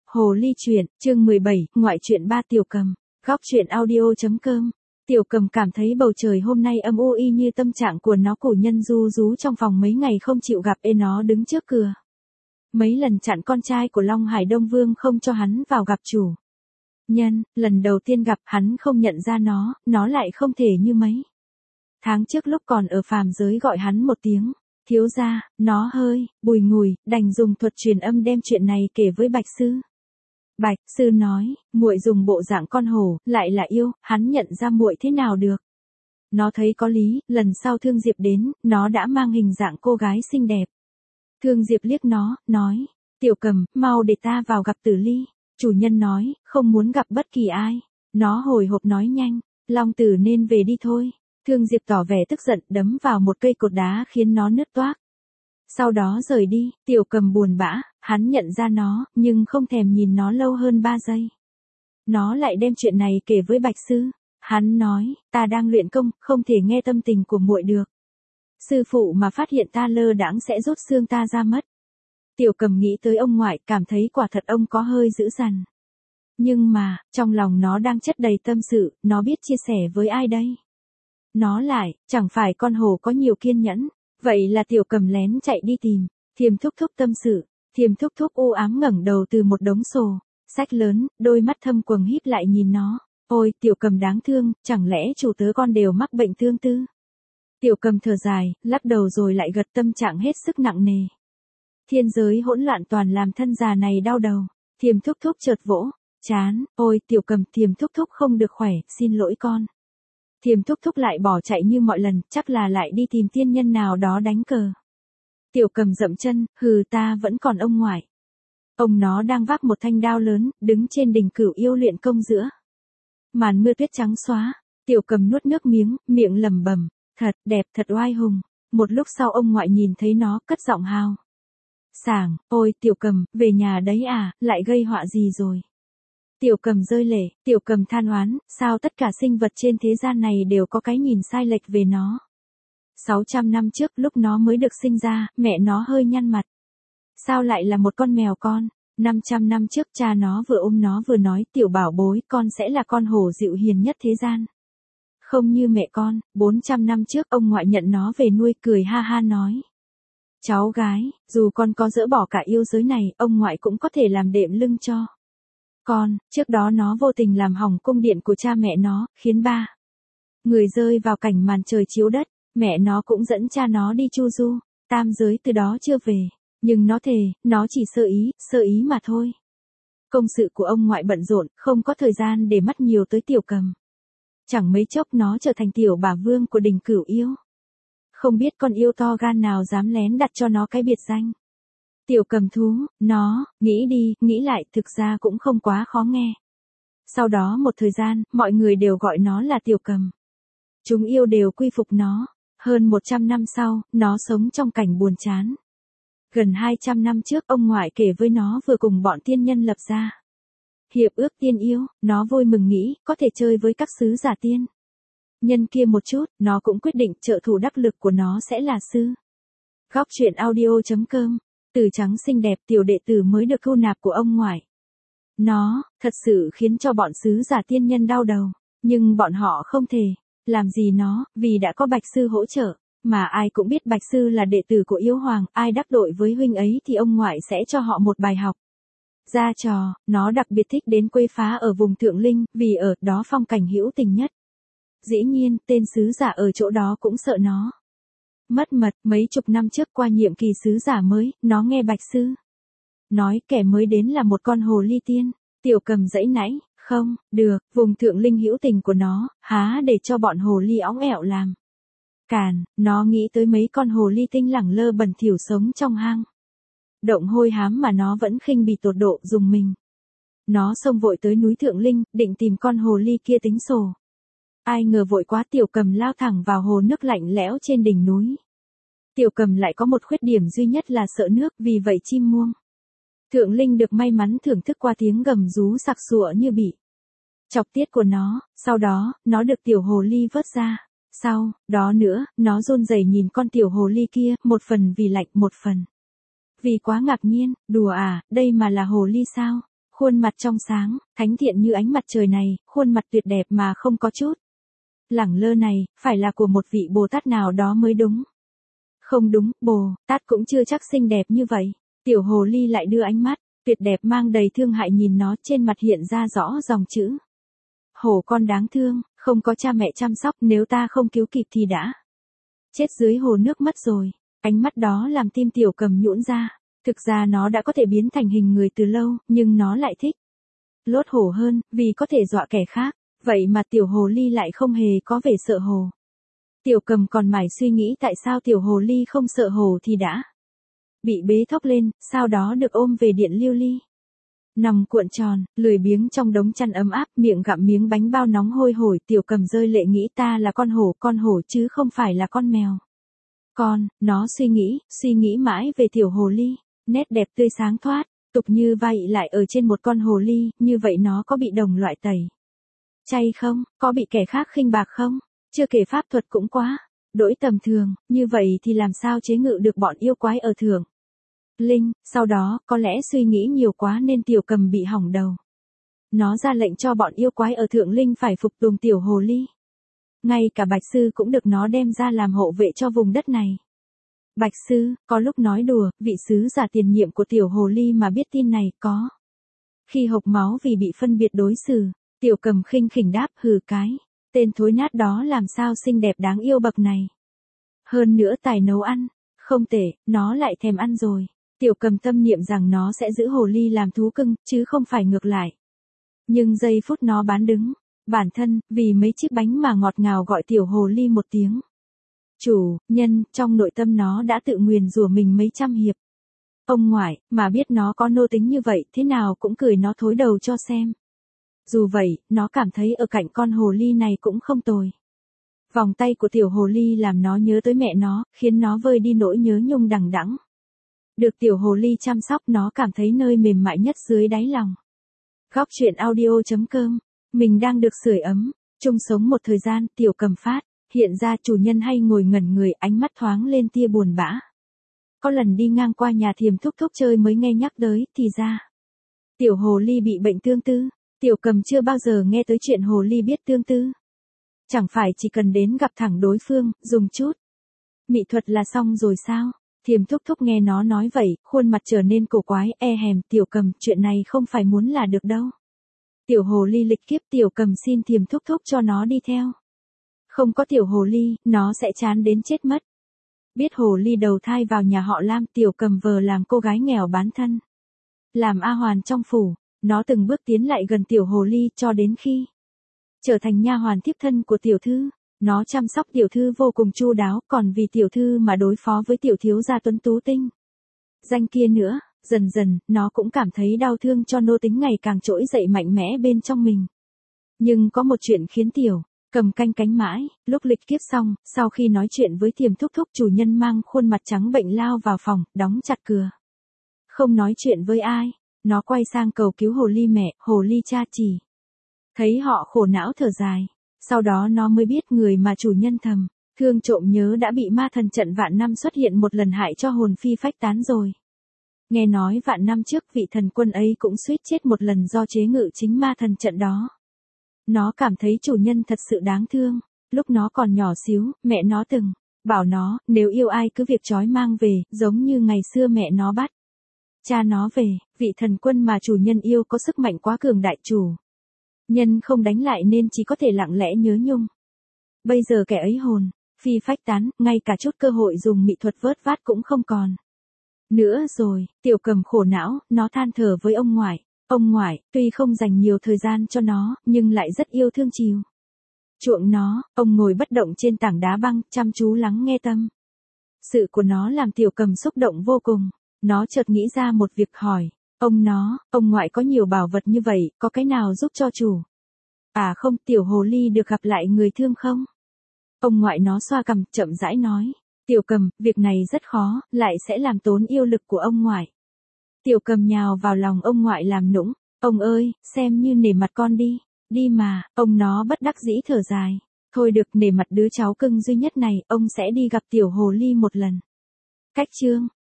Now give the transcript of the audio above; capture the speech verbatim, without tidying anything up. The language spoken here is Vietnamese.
Hồ ly truyện, chương mười bảy, ngoại truyện ba Tiểu Cầm, góc truyện audio chấm com. Tiểu Cầm cảm thấy bầu trời hôm nay âm u y như tâm trạng của nó, cổ nhân du rú trong vòng mấy ngày không chịu gặp ê nó đứng trước cửa. Mấy lần chặn con trai của Long Hải Đông Vương không cho hắn vào gặp chủ nhân, lần đầu tiên gặp hắn không nhận ra nó, nó lại không thể như mấy tháng trước lúc còn ở phàm giới gọi hắn một tiếng thiếu gia, nó hơi bùi ngùi, đành dùng thuật truyền âm đem chuyện này kể với Bạch Sư. Bạch Sư nói, muội dùng bộ dạng con hổ, lại là yêu, hắn nhận ra muội thế nào được. Nó thấy có lý, lần sau Thương Diệp đến, nó đã mang hình dạng cô gái xinh đẹp. Thương Diệp liếc nó, nói, Tiểu Cầm, mau để ta vào gặp Tử Ly. Chủ nhân nói, không muốn gặp bất kỳ ai. Nó hồi hộp nói nhanh, Long Tử nên về đi thôi. Thương Diệp tỏ vẻ tức giận, đấm vào một cây cột đá khiến nó nứt toác. Sau đó rời đi, Tiểu Cầm buồn bã, hắn nhận ra nó, nhưng không thèm nhìn nó lâu hơn ba giây. Nó lại đem chuyện này kể với Bạch Sư. Hắn nói, ta đang luyện công, không thể nghe tâm tình của muội được. Sư phụ mà phát hiện ta lơ đãng sẽ rút xương ta ra mất. Tiểu Cầm nghĩ tới ông ngoại, cảm thấy quả thật ông có hơi dữ dằn. Nhưng mà, trong lòng nó đang chất đầy tâm sự, nó biết chia sẻ với ai đây? Nó lại, chẳng phải con hổ có nhiều kiên nhẫn. Vậy là Tiểu Cầm lén chạy đi tìm, Thiềm Thúc Thúc tâm sự. Thiềm Thúc Thúc u ám ngẩng đầu từ một đống sổ sách lớn, đôi mắt thâm quầng híp lại nhìn nó. Ôi, Tiểu Cầm đáng thương, chẳng lẽ chủ tớ con đều mắc bệnh tương tư? Tiểu Cầm thở dài, lắc đầu rồi lại gật, tâm trạng hết sức nặng nề. Thiên giới hỗn loạn toàn làm thân già này đau đầu. Thiềm Thúc Thúc chợt vỗ chán, ôi Tiểu Cầm, Thiềm Thúc Thúc không được khỏe, xin lỗi con. Thiềm Thúc Thúc lại bỏ chạy như mọi lần, chắc là lại đi tìm tiên nhân nào đó đánh cờ. Tiểu Cầm dậm chân, hừ, ta vẫn còn ông ngoại. Ông nó đang vác một thanh đao lớn, đứng trên đỉnh Cửu Yêu luyện công giữa màn mưa tuyết trắng xóa. Tiểu Cầm nuốt nước miếng, miệng lẩm bẩm, thật đẹp, thật oai hùng. Một lúc sau ông ngoại nhìn thấy nó, cất giọng hào sảng, ôi Tiểu Cầm, về nhà đấy à, lại gây họa gì rồi? Tiểu Cầm rơi lệ, Tiểu Cầm than oán, sao tất cả sinh vật trên thế gian này đều có cái nhìn sai lệch về nó. sáu trăm năm trước, lúc nó mới được sinh ra, mẹ nó hơi nhăn mặt. Sao lại là một con mèo con? năm trăm năm trước, cha nó vừa ôm nó vừa nói, Tiểu bảo bối, con sẽ là con hổ dịu hiền nhất thế gian. Không như mẹ con. bốn trăm năm trước, ông ngoại nhận nó về nuôi, cười ha ha nói. Cháu gái, dù con có dỡ bỏ cả yêu giới này, ông ngoại cũng có thể làm đệm lưng cho con. Trước đó nó vô tình làm hỏng cung điện của cha mẹ nó, khiến ba người rơi vào cảnh màn trời chiếu đất. Mẹ nó cũng dẫn cha nó đi chu du tam giới, từ đó chưa về. Nhưng nó thề, nó chỉ sơ ý, sơ ý mà thôi. Công sự của ông ngoại bận rộn, không có thời gian để mắt nhiều tới Tiểu Cầm. Chẳng mấy chốc nó trở thành tiểu bà vương của đỉnh Cửu Yêu. Không biết con yêu to gan nào dám lén đặt cho nó cái biệt danh Tiểu Cầm thú. Nó, nghĩ đi, nghĩ lại, thực ra cũng không quá khó nghe. Sau đó một thời gian, mọi người đều gọi nó là Tiểu Cầm. Chúng yêu đều quy phục nó. Hơn một trăm năm sau, nó sống trong cảnh buồn chán. Gần hai trăm năm trước, ông ngoại kể với nó vừa cùng bọn tiên nhân lập ra hiệp ước tiên yêu, nó vui mừng nghĩ, có thể chơi với các sứ giả tiên nhân kia một chút, nó cũng quyết định trợ thủ đắc lực của nó sẽ là sư. Góc truyện audio chấm com. Từ trắng xinh đẹp, tiểu đệ tử mới được thu nạp của ông ngoại. Nó, thật sự khiến cho bọn sứ giả tiên nhân đau đầu. Nhưng bọn họ không thể làm gì nó, vì đã có Bạch Sư hỗ trợ. Mà ai cũng biết Bạch Sư là đệ tử của Yêu Hoàng, ai đắc tội với huynh ấy thì ông ngoại sẽ cho họ một bài học. Ra trò, nó đặc biệt thích đến quê phá ở vùng Thượng Linh, vì ở đó phong cảnh hữu tình nhất. Dĩ nhiên, tên sứ giả ở chỗ đó cũng sợ nó mất mật. Mấy chục năm trước, qua nhiệm kỳ sứ giả mới, nó nghe Bạch Sư nói kẻ mới đến là một con hồ ly tiên. Tiểu Cầm giãy nãy, không, được, vùng Thượng Linh hữu tình của nó, há để cho bọn hồ ly óng ẹo làm càn. Nó nghĩ tới mấy con hồ ly tinh lẳng lơ bẩn thỉu sống trong hang động hôi hám mà nó vẫn khinh bỉ tột độ, dùng mình. Nó xông vội tới núi Thượng Linh, định tìm con hồ ly kia tính sổ. Ai ngờ vội quá, Tiểu Cầm lao thẳng vào hồ nước lạnh lẽo trên đỉnh núi. Tiểu Cầm lại có một khuyết điểm duy nhất là sợ nước, vì vậy chim muông Thượng Linh được may mắn thưởng thức qua tiếng gầm rú sặc sụa như bị chọc tiết của nó. Sau đó, nó được tiểu hồ ly vớt ra. Sau đó nữa, nó run rẩy nhìn con tiểu hồ ly kia, một phần vì lạnh, một phần vì quá ngạc nhiên. Đùa à, đây mà là hồ ly sao? Khuôn mặt trong sáng, thánh thiện như ánh mặt trời này, khuôn mặt tuyệt đẹp mà không có chút lẳng lơ này, phải là của một vị Bồ Tát nào đó mới đúng. Không đúng, Bồ Tát cũng chưa chắc xinh đẹp như vậy. Tiểu hồ ly lại đưa ánh mắt tuyệt đẹp mang đầy thương hại nhìn nó, trên mặt hiện ra rõ dòng chữ. Hổ con đáng thương, không có cha mẹ chăm sóc, nếu ta không cứu kịp thì đã chết dưới hồ nước mất rồi. Ánh mắt đó làm tim tiểu cầm nhũn ra. Thực ra nó đã có thể biến thành hình người từ lâu, nhưng nó lại thích lốt hổ hơn, vì có thể dọa kẻ khác. Vậy mà tiểu hồ ly lại không hề có vẻ sợ hồ. Tiểu cầm còn mải suy nghĩ tại sao tiểu hồ ly không sợ hồ thì đã bị bế thốc lên, sau đó được ôm về điện lưu ly. Nằm cuộn tròn, lười biếng trong đống chăn ấm áp, miệng gặm miếng bánh bao nóng hôi hổi, tiểu cầm rơi lệ nghĩ ta là con hổ, con hổ chứ không phải là con mèo. Con, nó suy nghĩ, suy nghĩ mãi về tiểu hồ ly, nét đẹp tươi sáng thoát, tục như vậy lại ở trên một con hồ ly, như vậy nó có bị đồng loại tẩy chay không, có bị kẻ khác khinh bạc không, chưa kể pháp thuật cũng quá đỗi tầm thường, như vậy thì làm sao chế ngự được bọn yêu quái ở thượng linh. Sau đó, có lẽ suy nghĩ nhiều quá nên tiểu cầm bị hỏng đầu. Nó ra lệnh cho bọn yêu quái ở thượng linh phải phục tùng tiểu hồ ly. Ngay cả Bạch Sư cũng được nó đem ra làm hộ vệ cho vùng đất này. Bạch Sư, có lúc nói đùa, vị sứ giả tiền nhiệm của tiểu hồ ly mà biết tin này có khi hộc máu vì bị phân biệt đối xử. Tiểu cầm khinh khỉnh đáp, hừ cái tên thối nát đó làm sao xinh đẹp đáng yêu bậc này. Hơn nữa tài nấu ăn, không tệ, nó lại thèm ăn rồi. Tiểu cầm tâm niệm rằng nó sẽ giữ hồ ly làm thú cưng, chứ không phải ngược lại. Nhưng giây phút nó bán đứng bản thân, vì mấy chiếc bánh mà ngọt ngào gọi tiểu hồ ly một tiếng chủ nhân, trong nội tâm nó đã tự nguyền rủa mình mấy trăm hiệp. Ông ngoại, mà biết nó có nô tính như vậy, thế nào cũng cười nó thối đầu cho xem. Dù vậy, nó cảm thấy ở cạnh con hồ ly này cũng không tồi. Vòng tay của tiểu hồ ly làm nó nhớ tới mẹ nó, khiến nó vơi đi nỗi nhớ nhung đằng đẵng. Được tiểu hồ ly chăm sóc, nó cảm thấy nơi mềm mại nhất dưới đáy lòng. Góc truyện audio chấm com. Mình đang được sưởi ấm, chung sống một thời gian, tiểu cầm phát hiện ra chủ nhân hay ngồi ngẩn người, ánh mắt thoáng lên tia buồn bã. Có lần đi ngang qua nhà thiềm thúc thúc chơi mới nghe nhắc tới, thì ra tiểu hồ ly bị bệnh tương tư. Tiểu cầm chưa bao giờ nghe tới chuyện hồ ly biết tương tư. Chẳng phải chỉ cần đến gặp thẳng đối phương, dùng chút mỹ thuật là xong rồi sao? Thiềm thúc thúc nghe nó nói vậy, khuôn mặt trở nên cổ quái, e hèm, tiểu cầm, chuyện này không phải muốn là được đâu. Tiểu hồ ly lịch kiếp, tiểu cầm xin thiềm thúc thúc cho nó đi theo. Không có tiểu hồ ly, nó sẽ chán đến chết mất. Biết hồ ly đầu thai vào nhà họ Lam, tiểu cầm vờ làm cô gái nghèo bán thân. Làm A hoàn trong phủ, nó từng bước tiến lại gần tiểu hồ ly cho đến khi trở thành nha hoàn tiếp thân của tiểu thư. Nó chăm sóc tiểu thư vô cùng chu đáo, còn vì tiểu thư mà đối phó với tiểu thiếu gia tuấn tú tinh danh kia nữa. Dần dần, nó cũng cảm thấy đau thương cho nô tính ngày càng trỗi dậy mạnh mẽ bên trong mình. Nhưng có một chuyện khiến tiểu cầm canh cánh mãi, lúc lịch kiếp xong, sau khi nói chuyện với thiềm thúc thúc, chủ nhân mang khuôn mặt trắng bệnh lao vào phòng, đóng chặt cửa. Không nói chuyện với ai, nó quay sang cầu cứu hồ ly mẹ, hồ ly cha chỉ thấy họ khổ não thở dài. Sau đó nó mới biết người mà chủ nhân thầm thương trộm nhớ đã bị ma thần trận vạn năm xuất hiện một lần hại cho hồn phi phách tán rồi. Nghe nói vạn năm trước vị thần quân ấy cũng suýt chết một lần do chế ngự chính ma thần trận đó. Nó cảm thấy chủ nhân thật sự đáng thương. Lúc nó còn nhỏ xíu, mẹ nó từng bảo nó, nếu yêu ai cứ việc trói mang về, giống như ngày xưa mẹ nó bắt cha nó về. Vị thần quân mà chủ nhân yêu có sức mạnh quá cường đại, chủ nhân không đánh lại nên chỉ có thể lặng lẽ nhớ nhung. Bây giờ kẻ ấy hồn phi phách tán, ngay cả chút cơ hội dùng mỹ thuật vớt vát cũng không còn nữa rồi. Tiểu cầm khổ não, nó than thở với ông ngoại. Ông ngoại, tuy không dành nhiều thời gian cho nó, nhưng lại rất yêu thương chiều chuộng nó. Ông ngồi bất động trên tảng đá băng, chăm chú lắng nghe tâm sự của nó, làm tiểu cầm xúc động vô cùng. Nó chợt nghĩ ra một việc, hỏi ông nó, ông ngoại có nhiều bảo vật như vậy, có cái nào giúp cho chủ? À không, tiểu hồ ly được gặp lại người thương không? Ông ngoại nó xoa cằm, chậm rãi nói. Tiểu cầm, việc này rất khó, lại sẽ làm tốn yêu lực của ông ngoại. Tiểu cầm nhào vào lòng ông ngoại làm nũng. Ông ơi, xem như nể mặt con đi. Đi mà, ông nó bất đắc dĩ thở dài. Thôi được, nể mặt đứa cháu cưng duy nhất này, ông sẽ đi gặp tiểu hồ ly một lần. Cách chương